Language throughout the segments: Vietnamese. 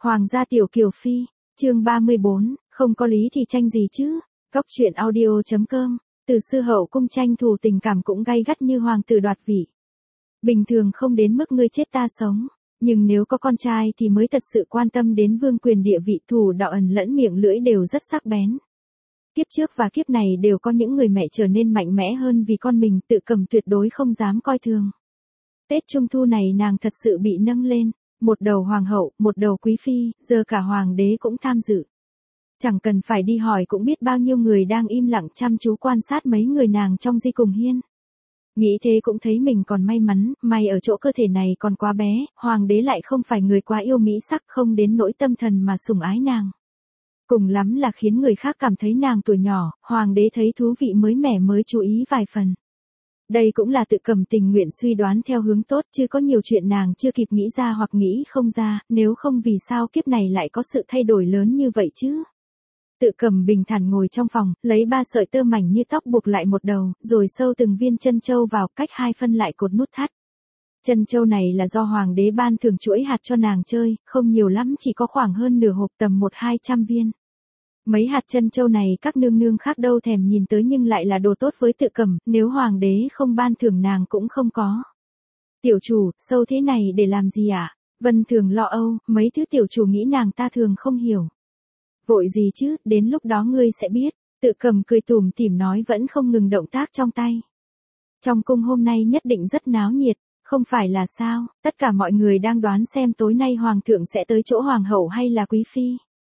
Hoàng gia tiểu kiều phi, chương 34, không có lý thì tranh gì chứ. Cóc truyện audio.com, từ xưa hậu cung tranh thủ tình cảm cũng gay gắt như hoàng tử đoạt vị. Bình thường không đến mức ngươi chết ta sống, nhưng nếu có con trai thì mới thật sự quan tâm đến vương quyền địa vị, thủ đạo ẩn lẫn miệng lưỡi đều rất sắc bén. Kiếp trước và kiếp này đều có những người mẹ trở nên mạnh mẽ hơn vì con mình, Tự Cầm tuyệt đối không dám coi thường. Tết Trung Thu này nàng thật sự bị nâng lên, một đầu hoàng hậu, một đầu quý phi, giờ cả hoàng đế cũng tham dự. Chẳng cần phải đi hỏi cũng biết bao nhiêu người đang im lặng chăm chú quan sát mấy người nàng trong di cùng hiên. Nghĩ thế cũng thấy mình còn may mắn, may ở chỗ cơ thể này còn quá bé, hoàng đế lại không phải người quá yêu mỹ sắc, không đến nỗi tâm thần mà sủng ái nàng. Cùng lắm là khiến người khác cảm thấy nàng tuổi nhỏ, hoàng đế thấy thú vị mới mẻ mới chú ý vài phần. Đây cũng là Tự Cầm tình nguyện suy đoán theo hướng tốt, chứ có nhiều chuyện nàng chưa kịp nghĩ ra hoặc nghĩ không ra, nếu không vì sao kiếp này lại có sự thay đổi lớn như vậy chứ. Tự Cầm bình thản ngồi trong phòng, lấy 3 sợi tơ mảnh như tóc buộc lại một đầu, rồi sâu từng viên chân châu vào, cách 2 phân lại cột nút thắt. Chân châu này là do hoàng đế ban thưởng chuỗi hạt cho nàng chơi, không nhiều lắm, chỉ có khoảng hơn nửa hộp, tầm 100-200 viên. Mấy hạt chân châu này các nương nương khác đâu thèm nhìn tới, nhưng lại là đồ tốt với Tự Cầm, nếu hoàng đế không ban thưởng nàng cũng không có. Tiểu chủ, sâu thế này để làm gì ạ? Vân Thường lo âu, mấy thứ tiểu chủ nghĩ nàng ta thường không hiểu. Vội gì chứ, đến lúc đó ngươi sẽ biết. Tự Cầm cười tủm tỉm nói, vẫn không ngừng động tác trong tay. Trong cung hôm nay nhất định rất náo nhiệt, không phải là sao? Tất cả mọi người đang đoán xem tối nay hoàng thượng sẽ tới chỗ hoàng hậu hay là quý phi.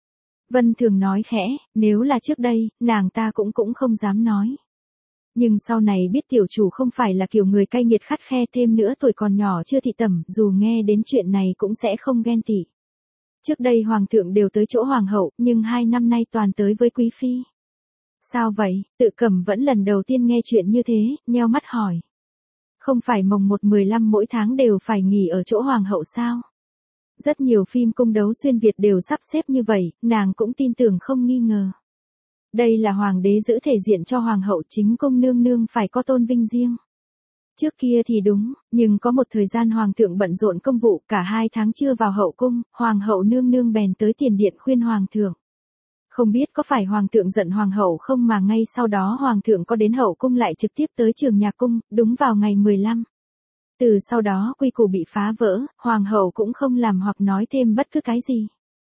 Vân Thường nói khẽ, nếu là trước đây, nàng ta cũng không dám nói. Nhưng sau này biết tiểu chủ không phải là kiểu người cay nghiệt khắt khe, thêm nữa tuổi còn nhỏ chưa thị tẩm, dù nghe đến chuyện này cũng sẽ không ghen tị. Trước đây hoàng thượng đều tới chỗ hoàng hậu, nhưng 2 năm nay toàn tới với quý phi. Sao vậy? Tự Cầm vẫn lần đầu tiên nghe chuyện như thế, nheo mắt hỏi. Không phải mồng 1/15 mỗi tháng đều phải nghỉ ở chỗ hoàng hậu sao? Rất nhiều phim cung đấu xuyên Việt đều sắp xếp như vậy, nàng cũng tin tưởng không nghi ngờ. Đây là hoàng đế giữ thể diện cho hoàng hậu, chính cung nương nương phải có tôn vinh riêng. Trước kia thì đúng, nhưng có một thời gian hoàng thượng bận rộn công vụ, cả 2 tháng chưa vào hậu cung, hoàng hậu nương nương bèn tới tiền điện khuyên hoàng thượng. Không biết có phải hoàng thượng giận hoàng hậu không mà ngay sau đó hoàng thượng có đến hậu cung lại trực tiếp tới trường nhạc cung, đúng vào ngày 15. Từ sau đó quy củ bị phá vỡ, hoàng hậu cũng không làm hoặc nói thêm bất cứ cái gì.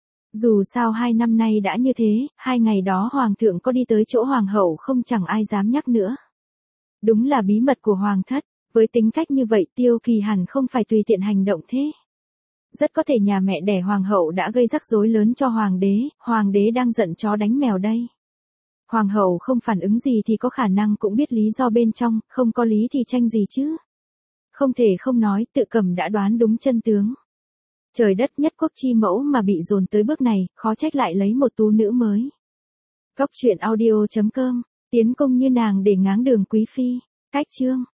Dù sao 2 năm nay đã như thế, 2 ngày đó hoàng thượng có đi tới chỗ hoàng hậu không chẳng ai dám nhắc nữa. Đúng là bí mật của hoàng thất, với tính cách như vậy Tiêu Kỳ hẳn không phải tùy tiện hành động thế. Rất có thể nhà mẹ đẻ hoàng hậu đã gây rắc rối lớn cho hoàng đế đang giận chó đánh mèo đây. Hoàng hậu không phản ứng gì thì có khả năng cũng biết lý do bên trong, không có lý thì tranh gì chứ. Không thể không nói, Tự Cầm đã đoán đúng chân tướng. Trời đất nhất quốc chi mẫu mà bị dồn tới bước này, khó trách lại lấy một tú nữ mới. Cóc truyện audio.com, tiến công như nàng để ngáng đường quý phi. Cách chương